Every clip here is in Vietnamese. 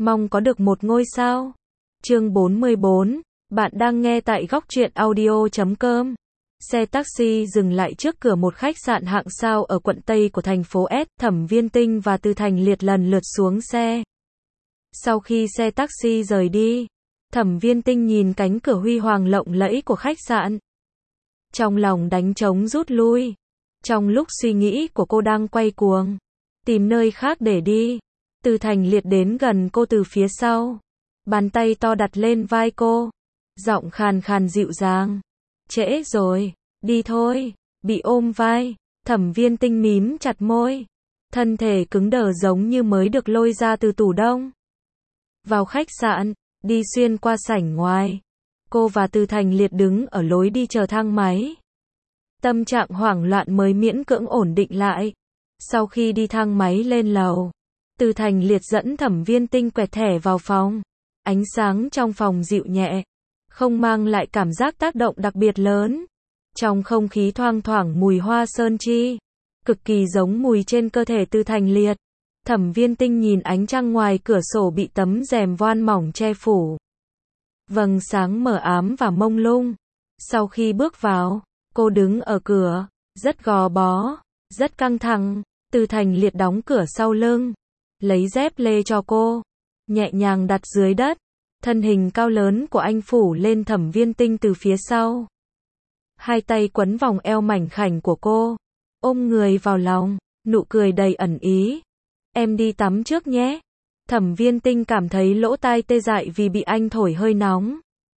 Mong có được một ngôi sao. Chương 44, bạn đang nghe tại góc truyện audio.com. Xe taxi dừng lại trước cửa một khách sạn hạng sao ở quận Tây của thành phố S. Thẩm Viên Tinh và Từ Thành Liệt lần lượt xuống xe. Sau khi xe taxi rời đi, Thẩm Viên Tinh nhìn cánh cửa huy hoàng lộng lẫy của khách sạn. Trong lòng đánh trống rút lui. Trong lúc suy nghĩ của cô đang quay cuồng, tìm nơi khác để đi, Từ Thành Liệt đến gần cô từ phía sau. Bàn tay to đặt lên vai cô. Giọng khàn khàn dịu dàng. Trễ rồi, đi thôi. Bị ôm vai, Thẩm Viên Tinh mím chặt môi. Thân thể cứng đờ giống như mới được lôi ra từ tủ đông. Vào khách sạn, đi xuyên qua sảnh ngoài. Cô và Từ Thành Liệt đứng ở lối đi chờ thang máy. Tâm trạng hoảng loạn mới miễn cưỡng ổn định lại. Sau khi đi thang máy lên lầu, Từ Thành Liệt dẫn Thẩm Viên Tinh quẹt thẻ vào phòng. Ánh sáng trong phòng dịu nhẹ, không mang lại cảm giác tác động đặc biệt lớn. Trong không khí thoang thoảng mùi hoa sơn chi, cực kỳ giống mùi trên cơ thể Từ Thành Liệt. Thẩm Viên Tinh nhìn ánh trăng ngoài cửa sổ bị tấm rèm voan mỏng che phủ. Vầng sáng mờ ám và mông lung. Sau khi bước vào, cô đứng ở cửa, rất gò bó, rất căng thẳng. Từ Thành Liệt đóng cửa sau lưng, lấy dép lê cho cô, nhẹ nhàng đặt dưới đất. Thân hình cao lớn của anh phủ lên Thẩm Viên Tinh từ phía sau. Hai tay quấn vòng eo mảnh khảnh của cô, ôm người vào lòng, nụ cười đầy ẩn ý. Em đi tắm trước nhé. Thẩm Viên Tinh cảm thấy lỗ tai tê dại vì bị anh thổi hơi nóng.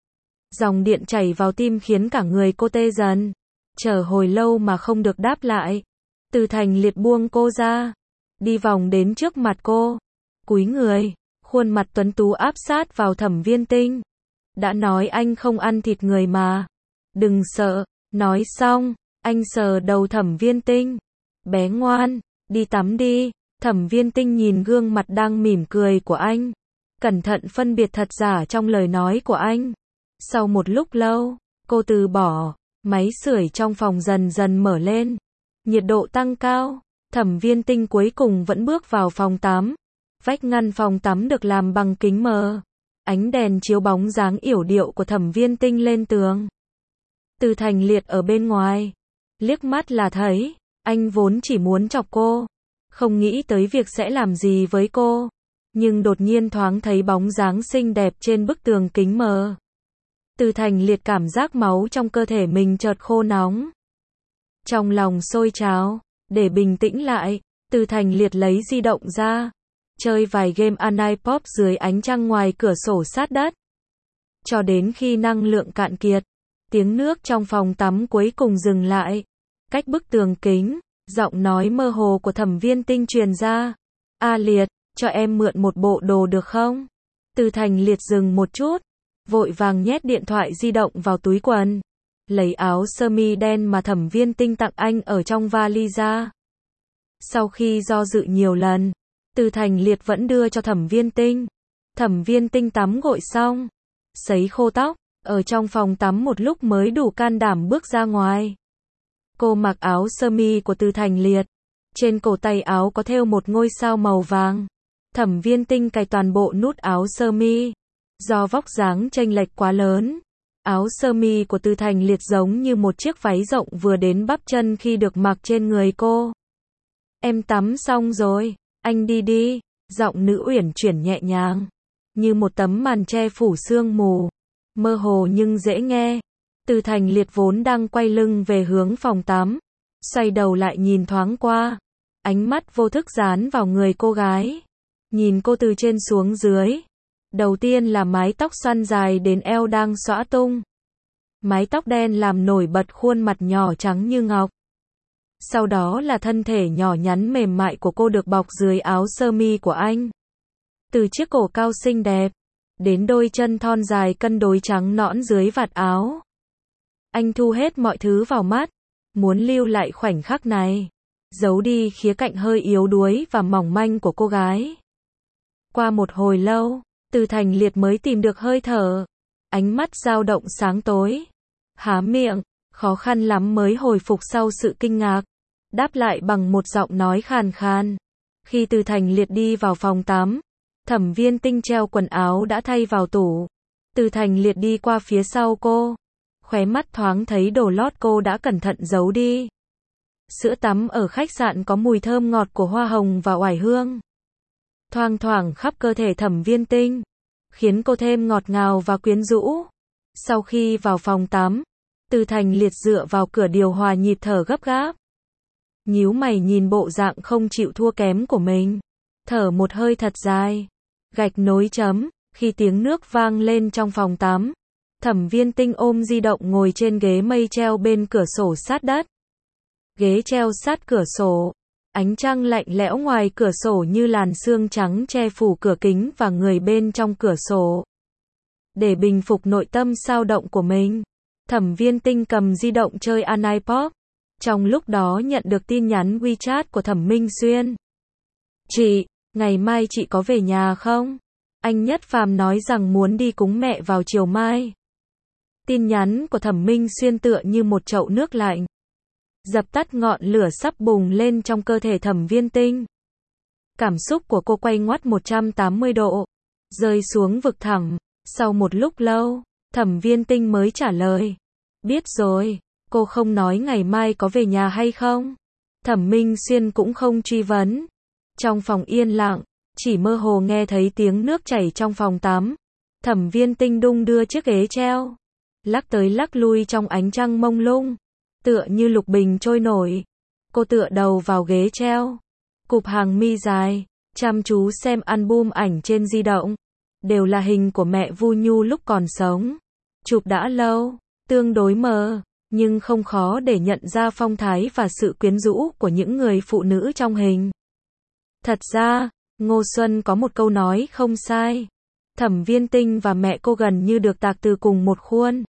Dòng điện chảy vào tim khiến cả người cô tê dần. Chờ hồi lâu mà không được đáp lại. Từ Thành Liệt buông cô ra, đi vòng đến trước mặt cô, cúi người, khuôn mặt tuấn tú áp sát vào Thẩm Viên Tinh. Đã nói anh không ăn thịt người mà. Đừng sợ. Nói xong, anh sờ đầu Thẩm Viên Tinh. Bé ngoan, đi tắm đi. Thẩm Viên Tinh nhìn gương mặt đang mỉm cười của anh, cẩn thận phân biệt thật giả trong lời nói của anh. Sau một lúc lâu, cô từ bỏ. Máy sưởi trong phòng dần dần mở lên. Nhiệt độ tăng cao. Thẩm Viên Tinh cuối cùng vẫn bước vào phòng tắm. Vách ngăn phòng tắm được làm bằng kính mờ. Ánh đèn chiếu bóng dáng yểu điệu của Thẩm Viên Tinh lên tường. Từ Thành Liệt ở bên ngoài, liếc mắt là thấy, anh vốn chỉ muốn chọc cô, không nghĩ tới việc sẽ làm gì với cô. Nhưng đột nhiên thoáng thấy bóng dáng xinh đẹp trên bức tường kính mờ. Từ Thành Liệt cảm giác máu trong cơ thể mình chợt khô nóng. Trong lòng sôi trào, để bình tĩnh lại, Từ Thành Liệt lấy di động ra, chơi vài game online pop dưới ánh trăng ngoài cửa sổ sát đất. Cho đến khi năng lượng cạn kiệt, tiếng nước trong phòng tắm cuối cùng dừng lại. Cách bức tường kính, giọng nói mơ hồ của Thẩm Viên Tinh truyền ra. A Liệt, cho em mượn một bộ đồ được không? Từ Thành Liệt dừng một chút, vội vàng nhét điện thoại di động vào túi quần, lấy áo sơ mi đen mà Thẩm Viên Tinh tặng anh ở trong vali ra. Sau khi do dự nhiều lần, Từ Thành Liệt vẫn đưa cho Thẩm Viên Tinh. Thẩm Viên Tinh tắm gội xong, sấy khô tóc, ở trong phòng tắm một lúc mới đủ can đảm bước ra ngoài. Cô mặc áo sơ mi của Từ Thành Liệt. Trên cổ tay áo có thêu một ngôi sao màu vàng. Thẩm Viên Tinh cài toàn bộ nút áo sơ mi. Do vóc dáng chênh lệch quá lớn, áo sơ mi của Từ Thành Liệt giống như một chiếc váy rộng vừa đến bắp chân khi được mặc trên người cô. Em tắm xong rồi, anh đi đi. Giọng nữ uyển chuyển nhẹ nhàng, như một tấm màn che phủ sương mù, mơ hồ nhưng dễ nghe. Từ Thành Liệt vốn đang quay lưng về hướng phòng tắm, xoay đầu lại nhìn thoáng qua, ánh mắt vô thức dán vào người cô gái, nhìn cô từ trên xuống dưới. Đầu tiên là mái tóc xoăn dài đến eo đang xõa tung. Mái tóc đen làm nổi bật khuôn mặt nhỏ trắng như ngọc. Sau đó là thân thể nhỏ nhắn mềm mại của cô được bọc dưới áo sơ mi của anh. Từ chiếc cổ cao xinh đẹp, đến đôi chân thon dài cân đối trắng nõn dưới vạt áo. Anh thu hết mọi thứ vào mắt, muốn lưu lại khoảnh khắc này, giấu đi khía cạnh hơi yếu đuối và mỏng manh của cô gái. Qua một hồi lâu, Từ Thành Liệt mới tìm được hơi thở, ánh mắt dao động sáng tối, há miệng, khó khăn lắm mới hồi phục sau sự kinh ngạc, đáp lại bằng một giọng nói khàn khàn. Khi Từ Thành Liệt đi vào phòng tắm, Thẩm Viên Tinh treo quần áo đã thay vào tủ. Từ Thành Liệt đi qua phía sau cô. Khóe mắt thoáng thấy đồ lót cô đã cẩn thận giấu đi. Sữa tắm ở khách sạn có mùi thơm ngọt của hoa hồng và oải hương. Thoang thoảng khắp cơ thể Thẩm Viên Tinh. Khiến cô thêm ngọt ngào và quyến rũ. Sau khi vào phòng tắm, Từ Thành Liệt dựa vào cửa điều hòa nhịp thở gấp gáp. Nhíu mày nhìn bộ dạng không chịu thua kém của mình. Thở một hơi thật dài. Gạch nối chấm, khi tiếng nước vang lên trong phòng tắm. Thẩm Viên Tinh ôm di động ngồi trên ghế mây treo bên cửa sổ sát đất. Ghế treo sát cửa sổ. Ánh trăng lạnh lẽo ngoài cửa sổ như làn sương trắng che phủ cửa kính và người bên trong cửa sổ. Để bình phục nội tâm xao động của mình, Thẩm Viên Tinh cầm di động chơi iPod. Trong lúc đó nhận được tin nhắn WeChat của Thẩm Minh Xuyên. Chị, ngày mai chị có về nhà không? Anh Nhất Phàm nói rằng muốn đi cúng mẹ vào chiều mai. Tin nhắn của Thẩm Minh Xuyên tựa như một chậu nước lạnh. Dập tắt ngọn lửa sắp bùng lên trong cơ thể Thẩm Viên Tinh. Cảm xúc của cô quay ngoắt 180 độ. Rơi xuống vực thẳm. Sau một lúc lâu, Thẩm Viên Tinh mới trả lời. Biết rồi, cô không nói ngày mai có về nhà hay không? Thẩm Minh Xuyên cũng không truy vấn. Trong phòng yên lặng, chỉ mơ hồ nghe thấy tiếng nước chảy trong phòng tắm. Thẩm Viên Tinh đung đưa chiếc ghế treo. Lắc tới lắc lui trong ánh trăng mông lung. Tựa như lục bình trôi nổi. Cô tựa đầu vào ghế treo. Cụp hàng mi dài. Chăm chú xem album ảnh trên di động. Đều là hình của mẹ Vu Nhu lúc còn sống. Chụp đã lâu, tương đối mờ, nhưng không khó để nhận ra phong thái và sự quyến rũ của những người phụ nữ trong hình. Thật ra, Ngô Xuân có một câu nói không sai. Thẩm Viên Tinh và mẹ cô gần như được tạc từ cùng một khuôn.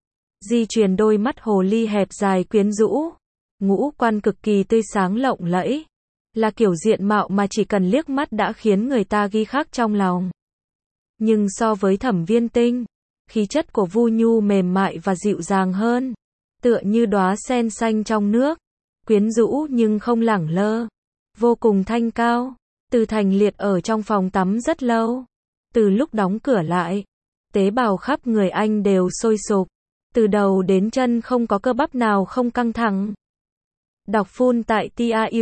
Di truyền đôi mắt hồ ly hẹp dài quyến rũ. Ngũ quan cực kỳ tươi sáng lộng lẫy. Là kiểu diện mạo mà chỉ cần liếc mắt đã khiến người ta ghi khắc trong lòng. Nhưng so với Thẩm Viên Tinh, khí chất của Vu Nhu mềm mại và dịu dàng hơn. Tựa như đóa sen xanh trong nước. Quyến rũ nhưng không lẳng lơ. Vô cùng thanh cao. Từ Thành Liệt ở trong phòng tắm rất lâu. Từ lúc đóng cửa lại, tế bào khắp người anh đều sôi sục. Từ đầu đến chân không có cơ bắp nào không căng thẳng. Đọc full tại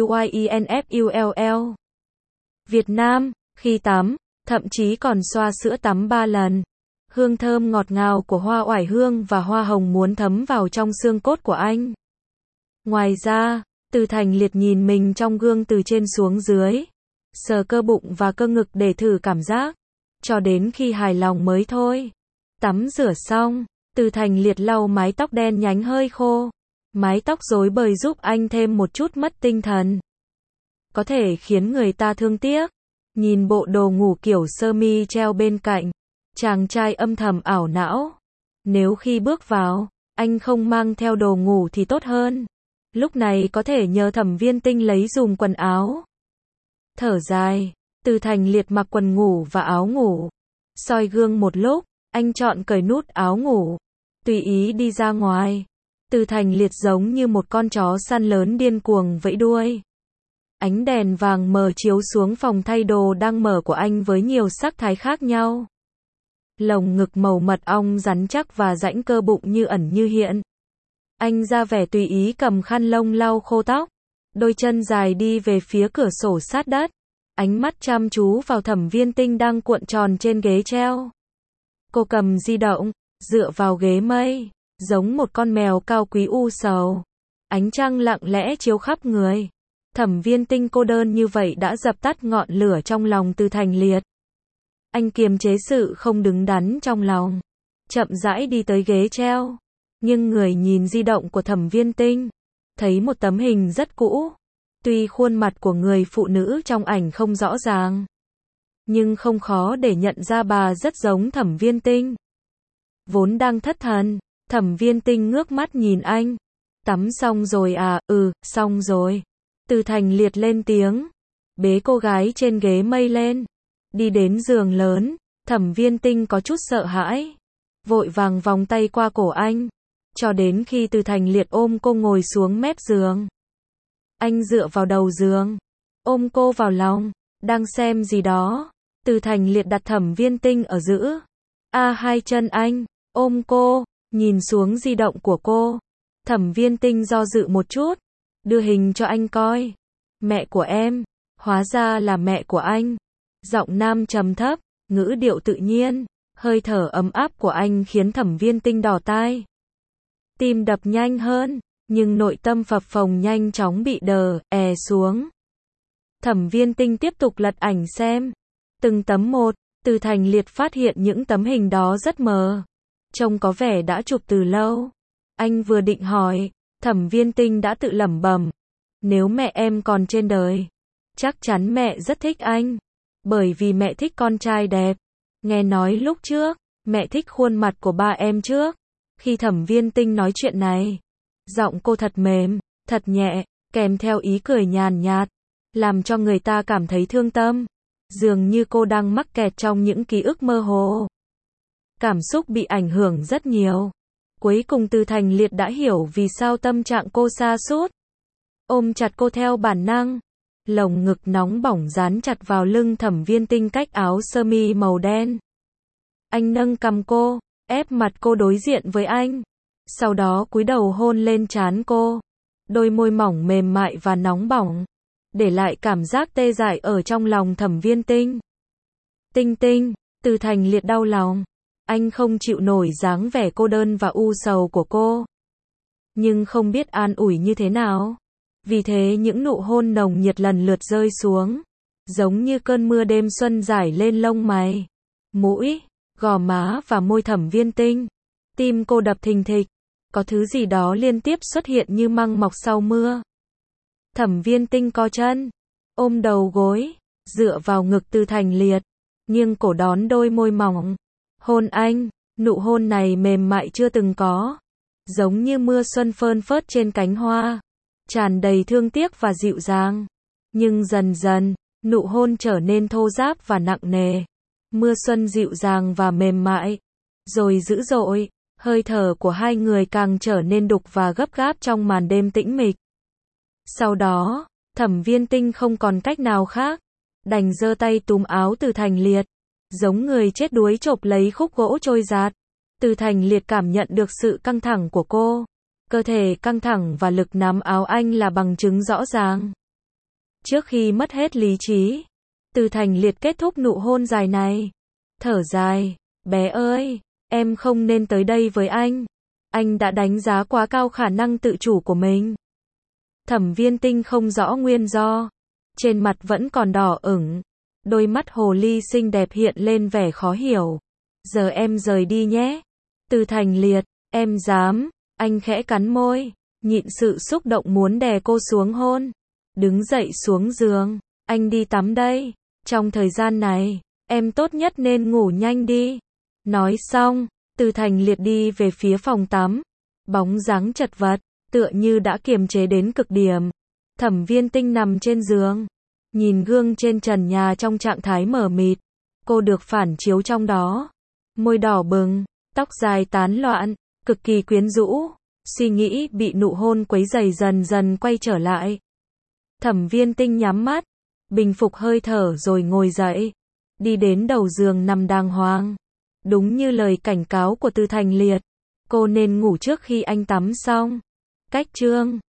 TAUYINFULL. Việt Nam, khi tắm, thậm chí còn xoa sữa tắm 3 lần. Hương thơm ngọt ngào của hoa oải hương và hoa hồng muốn thấm vào trong xương cốt của anh. Ngoài ra, Từ Thành Liệt nhìn mình trong gương từ trên xuống dưới. Sờ cơ bụng và cơ ngực để thử cảm giác. Cho đến khi hài lòng mới thôi. Tắm rửa xong, Từ Thành Liệt lau mái tóc đen nhánh hơi khô. Mái tóc rối bời giúp anh thêm một chút mất tinh thần. Có thể khiến người ta thương tiếc. Nhìn bộ đồ ngủ kiểu sơ mi treo bên cạnh. Chàng trai âm thầm ảo não. Nếu khi bước vào, anh không mang theo đồ ngủ thì tốt hơn. Lúc này có thể nhờ Thẩm Viên Tinh lấy dùm quần áo. Thở dài, Từ Thành Liệt mặc quần ngủ và áo ngủ. Soi gương một lúc, anh chọn cởi nút áo ngủ. Tùy ý đi ra ngoài. Từ Thành Liệt giống như một con chó săn lớn điên cuồng vẫy đuôi. Ánh đèn vàng mờ chiếu xuống phòng thay đồ đang mở của anh với nhiều sắc thái khác nhau. Lồng ngực màu mật ong rắn chắc và rãnh cơ bụng như ẩn như hiện. Anh ra vẻ tùy ý cầm khăn lông lau khô tóc. Đôi chân dài đi về phía cửa sổ sát đất. Ánh mắt chăm chú vào Thẩm Viên Tinh đang cuộn tròn trên ghế treo. Cô cầm di động, dựa vào ghế mây, giống một con mèo cao quý u sầu. Ánh trăng lặng lẽ chiếu khắp người. Thẩm Viên Tinh cô đơn như vậy đã dập tắt ngọn lửa trong lòng Từ Thành Liệt. Anh kiềm chế sự không đứng đắn trong lòng. Chậm rãi đi tới ghế treo. Nhưng người nhìn di động của Thẩm Viên Tinh. Thấy một tấm hình rất cũ. Tuy khuôn mặt của người phụ nữ trong ảnh không rõ ràng. Nhưng không khó để nhận ra bà rất giống Thẩm Viên Tinh. Vốn đang thất thần, Thẩm Viên Tinh ngước mắt nhìn anh. Tắm xong rồi à? Ừ, xong rồi. Từ Thành Liệt lên tiếng. Bế cô gái trên ghế mây lên. Đi đến giường lớn. Thẩm Viên Tinh có chút sợ hãi. Vội vàng vòng tay qua cổ anh. Cho đến khi Từ Thành Liệt ôm cô ngồi xuống mép giường. Anh dựa vào đầu giường. Ôm cô vào lòng. Đang xem gì đó. Từ Thành Liệt đặt Thẩm Viên Tinh ở giữa hai chân anh, ôm cô, nhìn xuống di động của cô. Thẩm Viên Tinh do dự một chút, đưa hình cho anh coi. Mẹ của em, hóa ra là mẹ của anh. Giọng nam trầm thấp, ngữ điệu tự nhiên, hơi thở ấm áp của anh khiến Thẩm Viên Tinh đỏ tai. Tim đập nhanh hơn, nhưng nội tâm phập phồng nhanh chóng bị đè xuống. Thẩm Viên Tinh tiếp tục lật ảnh xem. Từng tấm một, Từ Thành Liệt phát hiện những tấm hình đó rất mờ. Trông có vẻ đã chụp từ lâu. Anh vừa định hỏi, Thẩm Viên Tinh đã tự lẩm bẩm. Nếu mẹ em còn trên đời, chắc chắn mẹ rất thích anh. Bởi vì mẹ thích con trai đẹp. Nghe nói lúc trước, mẹ thích khuôn mặt của ba em trước. Khi Thẩm Viên Tinh nói chuyện này, giọng cô thật mềm, thật nhẹ, kèm theo ý cười nhàn nhạt, làm cho người ta cảm thấy thương tâm. Dường như cô đang mắc kẹt trong những ký ức mơ hồ. Cảm xúc bị ảnh hưởng rất nhiều. Cuối cùng Từ Thành Liệt đã hiểu vì sao tâm trạng cô sa sút. Ôm chặt cô theo bản năng. Lồng ngực nóng bỏng dán chặt vào lưng Thẩm Viên Tinh cách áo sơ mi màu đen. Anh nâng cằm cô, ép mặt cô đối diện với anh. Sau đó cúi đầu hôn lên trán cô. Đôi môi mỏng mềm mại và nóng bỏng, để lại cảm giác tê dại ở trong lòng Thẩm Viên Tinh. Tinh Tinh, Từ Thành Liệt đau lòng. Anh không chịu nổi dáng vẻ cô đơn và u sầu của cô. Nhưng không biết an ủi như thế nào. Vì thế những nụ hôn nồng nhiệt lần lượt rơi xuống. Giống như cơn mưa đêm xuân rải lên lông mày, mũi, gò má và môi Thẩm Viên Tinh. Tim cô đập thình thịch. Có thứ gì đó liên tiếp xuất hiện như măng mọc sau mưa. Thẩm Viên Tinh co chân, ôm đầu gối, dựa vào ngực Từ Thành Liệt, nghiêng cổ đón đôi môi mỏng. Hôn anh, nụ hôn này mềm mại chưa từng có. Giống như mưa xuân phơn phớt trên cánh hoa, tràn đầy thương tiếc và dịu dàng. Nhưng dần dần, nụ hôn trở nên thô ráp và nặng nề. Mưa xuân dịu dàng và mềm mại, rồi dữ dội. Hơi thở của hai người càng trở nên đục và gấp gáp trong màn đêm tĩnh mịch. Sau đó, Thẩm Viên Tinh không còn cách nào khác, đành giơ tay túm áo Từ Thành Liệt, giống người chết đuối chộp lấy khúc gỗ trôi giạt. Từ Thành Liệt cảm nhận được sự căng thẳng của cô. Cơ thể căng thẳng và lực nắm áo anh là bằng chứng rõ ràng. Trước khi mất hết lý trí, Từ Thành Liệt kết thúc nụ hôn dài này. Thở dài, bé ơi, em không nên tới đây với anh. Anh đã đánh giá quá cao khả năng tự chủ của mình. Thẩm Viên Tinh không rõ nguyên do. Trên mặt vẫn còn đỏ ửng. Đôi mắt hồ ly xinh đẹp hiện lên vẻ khó hiểu. Giờ em rời đi nhé. Từ Thành Liệt, em dám. Anh khẽ cắn môi, nhịn sự xúc động muốn đè cô xuống hôn. Đứng dậy xuống giường. Anh đi tắm đây. Trong thời gian này, em tốt nhất nên ngủ nhanh đi. Nói xong, Từ Thành Liệt đi về phía phòng tắm. Bóng dáng chật vật, tựa như đã kiềm chế đến cực điểm. Thẩm Viên Tinh nằm trên giường, nhìn gương trên trần nhà trong trạng thái mờ mịt. Cô được phản chiếu trong đó. Môi đỏ bừng, tóc dài tán loạn, cực kỳ quyến rũ. Suy nghĩ bị nụ hôn quấy rầy dần dần quay trở lại. Thẩm Viên Tinh nhắm mắt, bình phục hơi thở rồi ngồi dậy. Đi đến đầu giường nằm đàng hoàng. Đúng như lời cảnh cáo của Từ Thành Liệt, cô nên ngủ trước khi anh tắm xong. Cách chương